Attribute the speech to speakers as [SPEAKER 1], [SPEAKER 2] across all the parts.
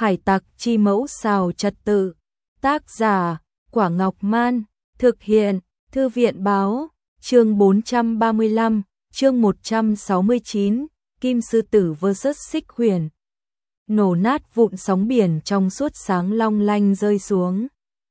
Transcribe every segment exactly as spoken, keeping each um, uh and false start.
[SPEAKER 1] Hải tặc chi mẫu xào trật tự. Tác giả Quả Ngọc Man. Thực hiện Thư viện Báo. Chương bốn trăm ba mươi lăm, chương một trăm sáu mươi chín, Kim Sư Tử versus Xích Huyền. Nổ nát vụn sóng biển trong suốt sáng long lanh rơi xuống.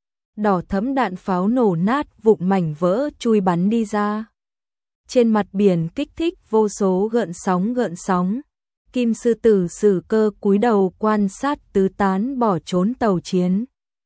[SPEAKER 1] Đỏ thẫm đạn pháo nổ nát vụn mảnh vỡ chui bắn đi ra. Trên mặt biển kích thích vô số gợn sóng gợn sóng. Kim Sư Tử Sử Cơ cúi đầu quan sát tứ tán bỏ trốn tàu chiến.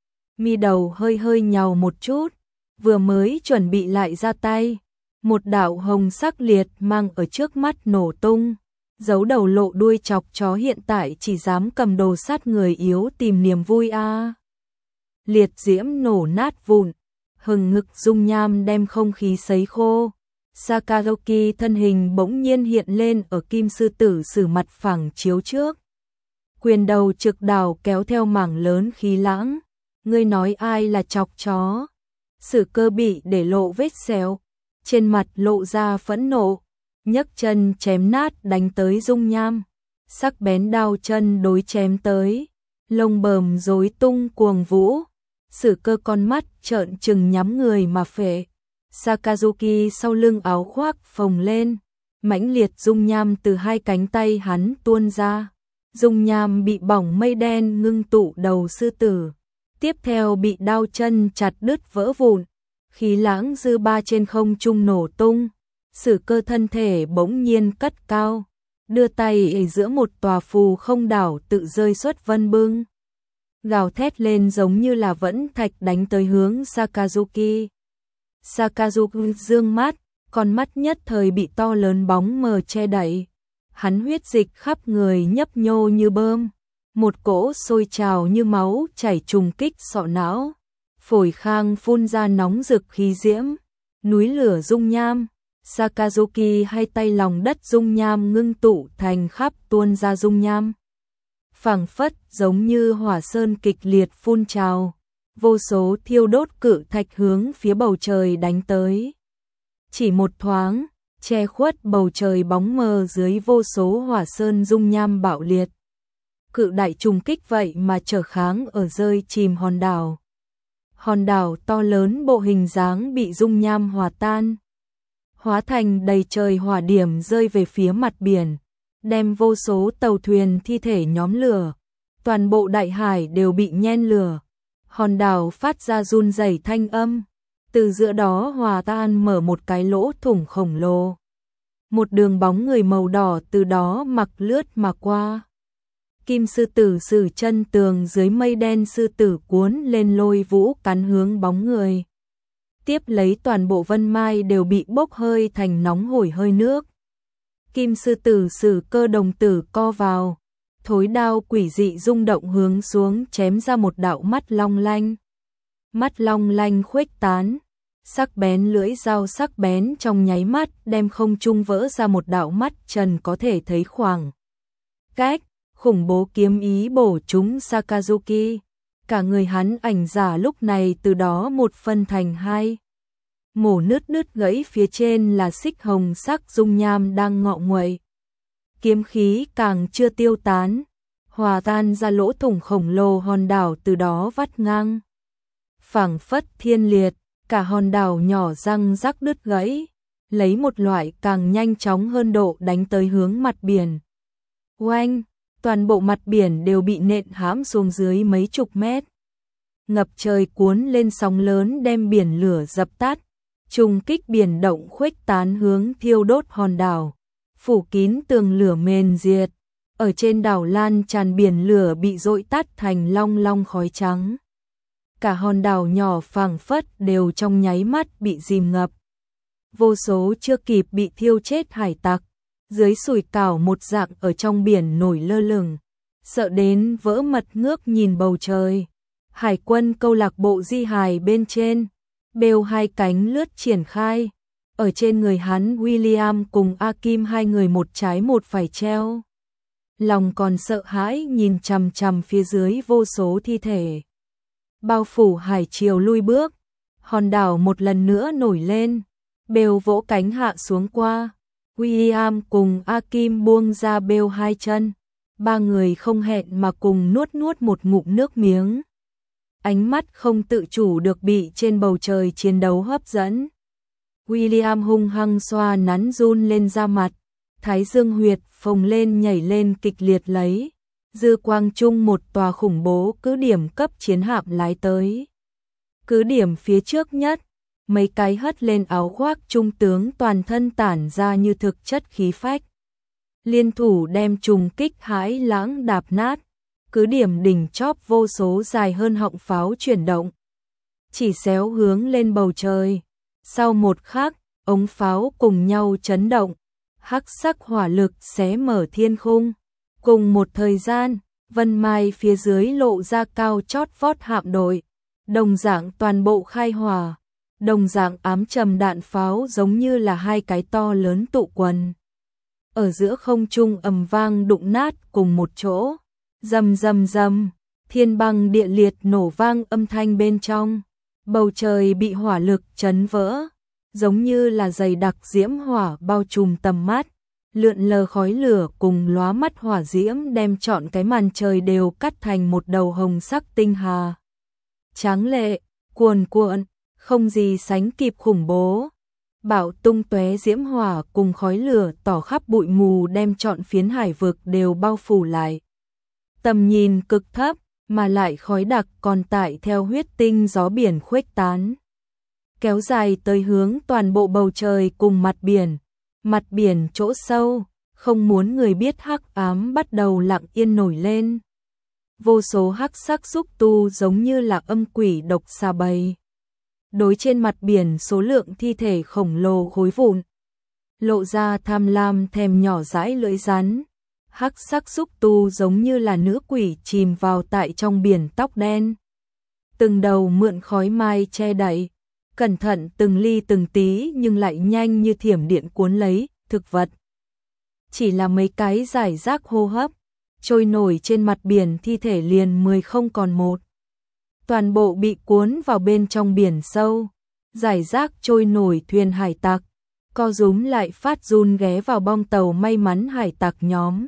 [SPEAKER 1] Mi đầu hơi hơi nhàu một chút, vừa mới chuẩn bị lại ra tay, một đạo hồng sắc liệt mang ở trước mắt nổ tung, giấu đầu lộ đuôi chọc chó hiện tại chỉ dám cầm đồ sát người yếu tìm niềm vui a. À. Liệt diễm nổ nát vụn, hừng hực dung nham đem không khí sấy khô. Sakazuki thân hình bỗng nhiên hiện lên ở Kim Sư Tử Sử mặt phẳng chiếu trước. Quyền đầu trực đảo kéo theo mảng lớn khí lãng. Ngươi nói ai là chọc chó? Sử Cơ bị để lộ vết sẹo, trên mặt lộ ra phẫn nộ, nhấc chân chém nát đánh tới dung nham. Sắc bén đao chân đối chém tới, lông bờm rối tung cuồng vũ. Sử Cơ con mắt trợn trừng nhắm người mà phệ. Sakazuki sau lưng áo khoác phồng lên, mãnh liệt dung nham từ hai cánh tay hắn tuôn ra. Dung nham bị bỏng mây đen ngưng tụ đầu sư tử, tiếp theo bị đao chân chặt đứt vỡ vụn, khí lãng dư ba trên không trung nổ tung. Sử Cơ thân thể bỗng nhiên cất cao, đưa tay ở giữa một tòa phù không đảo tự rơi xuất vân bưng, gào thét lên giống như là vẫn thạch đánh tới hướng Sakazuki. Sakazuki dương mắt, con mắt nhất thời bị to lớn bóng mờ che đậy. Hắn huyết dịch khắp người nhấp nhô như bơm, một cỗ sôi trào như máu chảy trùng kích sọ não, phổi khang phun ra nóng rực khí diễm, núi lửa dung nham. Sakazuki hai tay lòng đất dung nham ngưng tụ thành khắp tuôn ra dung nham, phảng phất giống như hỏa sơn kịch liệt phun trào. Vô số thiêu đốt cự thạch hướng phía bầu trời đánh tới. Chỉ một thoáng, che khuất bầu trời bóng mờ dưới vô số hỏa sơn dung nham bạo liệt. Cự đại trùng kích vậy mà trở kháng ở rơi chìm hòn đảo. Hòn đảo to lớn bộ hình dáng bị dung nham hòa tan, hóa thành đầy trời hỏa điểm rơi về phía mặt biển, đem vô số tàu thuyền thi thể nhóm lửa. Toàn bộ đại hải đều bị nhen lửa. Hòn đảo phát ra run rẩy thanh âm, từ giữa đó hòa tan mở một cái lỗ thủng khổng lồ. Một đường bóng người màu đỏ từ đó mặc lướt mà qua. Kim Sư Tử Sử chân tường dưới mây đen sư tử cuốn lên lôi vũ cắn hướng bóng người. Tiếp lấy toàn bộ vân mai đều bị bốc hơi thành nóng hổi hơi nước. Kim Sư Tử Sử cơ đồng tử co vào. Thối đao quỷ dị rung động hướng xuống chém ra một đạo mắt long lanh. Mắt long lanh khuếch tán, sắc bén lưỡi dao sắc bén trong nháy mắt đem không trung vỡ ra một đạo mắt trần có thể thấy khoảng cách. Khủng bố kiếm ý bổ trúng Sakazuki. Cả người hắn ảnh giả lúc này từ đó một phân thành hai. Mổ nứt nứt gãy phía trên là xích hồng sắc dung nham đang ngọ nguậy. Kiếm khí càng chưa tiêu tán, hòa tan ra lỗ thủng khổng lồ hòn đảo từ đó vắt ngang. Phảng phất thiên liệt, cả hòn đảo nhỏ răng rắc đứt gãy, lấy một loại càng nhanh chóng hơn độ đánh tới hướng mặt biển. Oanh, toàn bộ mặt biển đều bị nện hãm xuống dưới mấy chục mét. Ngập trời cuốn lên sóng lớn đem biển lửa dập tắt, trùng kích biển động khuếch tán hướng thiêu đốt hòn đảo. Phủ kín tường lửa mền diệt, ở trên đảo lan tràn biển lửa bị dội tắt thành long long khói trắng. Cả hòn đảo nhỏ phảng phất đều trong nháy mắt bị dìm ngập. Vô số chưa kịp bị thiêu chết hải tặc, dưới sủi cảo một dạng ở trong biển nổi lơ lửng, sợ đến vỡ mật ngước nhìn bầu trời. Hải quân câu lạc bộ di hài bên trên, bêu hai cánh lướt triển khai. Ở trên người hắn William cùng Akim hai người một trái một phải treo. Lòng còn sợ hãi nhìn chằm chằm phía dưới vô số thi thể. Bao phủ hải triều lui bước, hòn đảo một lần nữa nổi lên, bêu vỗ cánh hạ xuống qua. William cùng Akim buông ra bêu hai chân, Ba người không hẹn mà cùng nuốt nuốt một ngụm nước miếng. Ánh mắt không tự chủ được bị trên bầu trời chiến đấu hấp dẫn. William hung hăng xoa nắn run lên da mặt, thái dương huyệt phồng lên nhảy lên kịch liệt lấy. Dư quang trung một tòa khủng bố cứ điểm cấp chiến hạm lái tới. Cứ điểm phía trước nhất, mấy cái hất lên áo khoác trung tướng toàn thân tản ra như thực chất khí phách. Liên thủ đem trùng kích hãi lãng đạp nát, cứ điểm đỉnh chóp vô số dài hơn họng pháo chuyển động. Chỉ xéo hướng lên bầu trời. Sau một khắc, ống pháo cùng nhau chấn động, hắc sắc hỏa lực xé mở thiên khung. Cùng một thời gian, Vân Mai phía dưới lộ ra cao chót vót hạm đội, đồng dạng toàn bộ khai hỏa, đồng dạng ám trầm đạn pháo giống như là hai cái to lớn tụ quần. Ở giữa không trung ầm vang đụng nát cùng một chỗ, rầm rầm rầm, thiên băng địa liệt nổ vang âm thanh bên trong, bầu trời bị hỏa lực chấn vỡ, giống như là dày đặc diễm hỏa bao trùm tầm mắt. Lượn lờ khói lửa cùng lóa mắt hỏa diễm đem trọn cái màn trời đều cắt thành một đầu hồng sắc tinh hà. Tráng lệ, cuồn cuộn, không gì sánh kịp khủng bố. Bạo tung tóe diễm hỏa cùng khói lửa tỏ khắp bụi mù đem trọn phiến hải vực đều bao phủ lại. Tầm nhìn cực thấp, mà lại khói đặc còn tại theo huyết tinh gió biển khuếch tán. Kéo dài tới hướng toàn bộ bầu trời cùng mặt biển. Mặt biển chỗ sâu, không muốn người biết hắc ám bắt đầu lặng yên nổi lên. Vô số hắc sắc xúc tu giống như là âm quỷ độc xà bầy. Đối trên mặt biển số lượng thi thể khổng lồ khối vụn. Lộ ra tham lam thèm nhỏ dãi lưỡi rắn. Hắc sắc xúc tu giống như là nữ quỷ chìm vào tại trong biển tóc đen. Từng đầu mượn khói mai che đậy. Cẩn thận từng ly từng tí nhưng lại nhanh như thiểm điện cuốn lấy thực vật. Chỉ là mấy cái giải rác hô hấp, trôi nổi trên mặt biển thi thể liền mười không còn một. Toàn bộ bị cuốn vào bên trong biển sâu, giải rác trôi nổi thuyền hải tặc, co rúm lại phát run ghé vào bong tàu may mắn hải tặc nhóm.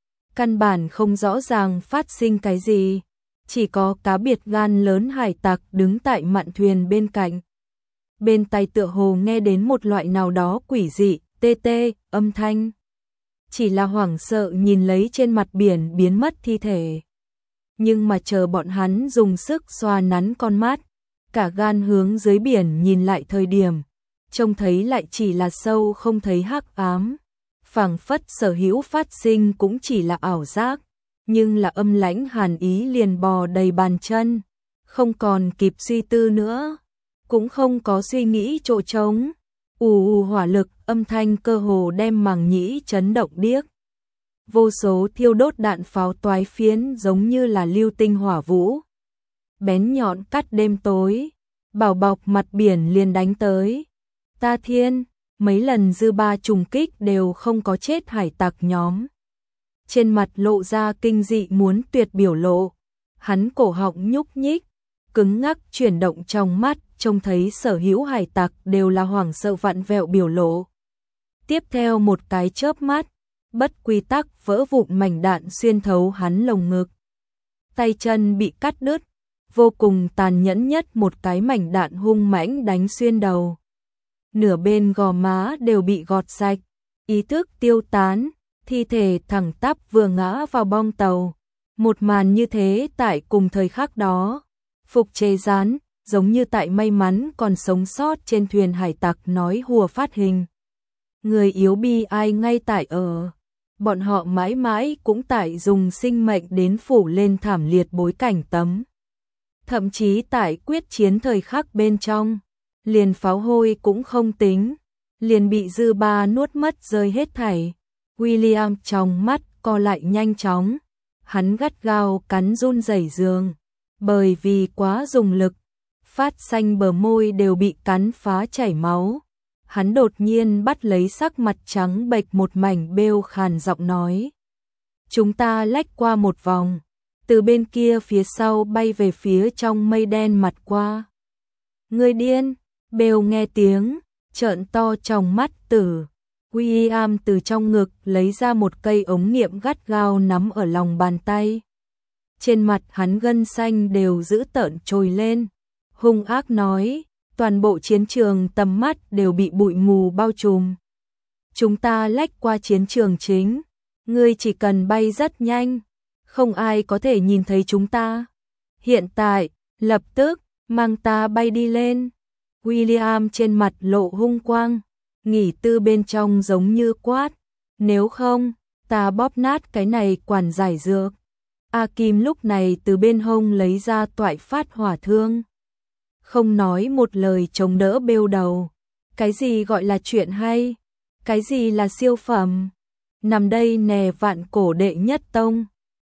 [SPEAKER 1] Căn bản không rõ ràng phát sinh cái gì, chỉ có cá biệt gan lớn hải tặc đứng tại mạn thuyền bên cạnh. Bên tai tựa hồ nghe đến một loại nào đó quỷ dị, tê tê, âm thanh. Chỉ là hoảng sợ nhìn lấy trên mặt biển biến mất thi thể. Nhưng mà chờ bọn hắn dùng sức xoa nắn con mắt, cả gan hướng dưới biển nhìn lại thời điểm, trông thấy lại chỉ là sâu không thấy hắc ám. Phảng phất sở hữu phát sinh cũng chỉ là ảo giác, nhưng là âm lãnh hàn ý liền bò đầy bàn chân, không còn kịp suy tư nữa. Cũng không có suy nghĩ chỗ trống, ù ù hỏa lực, âm thanh cơ hồ đem màng nhĩ chấn động điếc. Vô số thiêu đốt đạn pháo toái phiến giống như là lưu tinh hỏa vũ. Bén nhọn cắt đêm tối, bảo bọc mặt biển liền đánh tới. Ta thiên, mấy lần dư ba trùng kích đều không có chết hải tặc nhóm. Trên mặt lộ ra kinh dị muốn tuyệt biểu lộ, hắn cổ họng nhúc nhích, cứng ngắc chuyển động trong mắt. Trông thấy sở hữu hải tặc đều là hoảng sợ vặn vẹo biểu lộ. Tiếp theo một cái chớp mắt, bất quy tắc vỡ vụn mảnh đạn xuyên thấu hắn lồng ngực. Tay chân bị cắt đứt, vô cùng tàn nhẫn nhất một cái mảnh đạn hung mãnh đánh xuyên đầu. Nửa bên gò má đều bị gọt sạch, ý thức tiêu tán, thi thể thẳng tắp vừa ngã vào bong tàu. Một màn như thế tại cùng thời khắc đó, Phục Chế Gián giống như tại may mắn còn sống sót trên thuyền hải tặc nói hùa phát hình. Người yếu bi ai ngay tại ở, bọn họ mãi mãi cũng tại dùng sinh mệnh đến phủ lên thảm liệt bối cảnh tấm. Thậm chí tại quyết chiến thời khắc bên trong, liền pháo hôi cũng không tính, liền bị dư ba nuốt mất rơi hết thảy. William trong mắt co lại nhanh chóng, hắn gắt gao cắn run rẩy giường, bởi vì quá dùng lực. Phát xanh bờ môi đều bị cắn phá chảy máu. Hắn đột nhiên bắt lấy sắc mặt trắng bệch một mảnh bêu khàn giọng nói. Chúng ta lách qua một vòng, từ bên kia phía sau bay về phía trong mây đen mặt qua. Người điên, bêu nghe tiếng, trợn to trong mắt tử. William từ trong ngực lấy ra một cây ống nghiệm gắt gao nắm ở lòng bàn tay. Trên mặt hắn gân xanh đều dữ tợn trồi lên, hung ác nói, toàn bộ chiến trường tầm mắt đều bị bụi mù bao trùm. Chúng ta lách qua chiến trường chính, ngươi chỉ cần bay rất nhanh, không ai có thể nhìn thấy chúng ta. Hiện tại, lập tức, mang ta bay đi lên. William trên mặt lộ hung quang, nghỉ tư bên trong giống như quát, nếu không, ta bóp nát cái này quản giải dược. A Kim lúc này từ bên hông lấy ra toại phát hỏa thương. Không nói một lời chống đỡ bêu đầu. Cái gì gọi là chuyện hay? Cái gì là siêu phẩm? Nằm đây nè vạn cổ đệ nhất tông.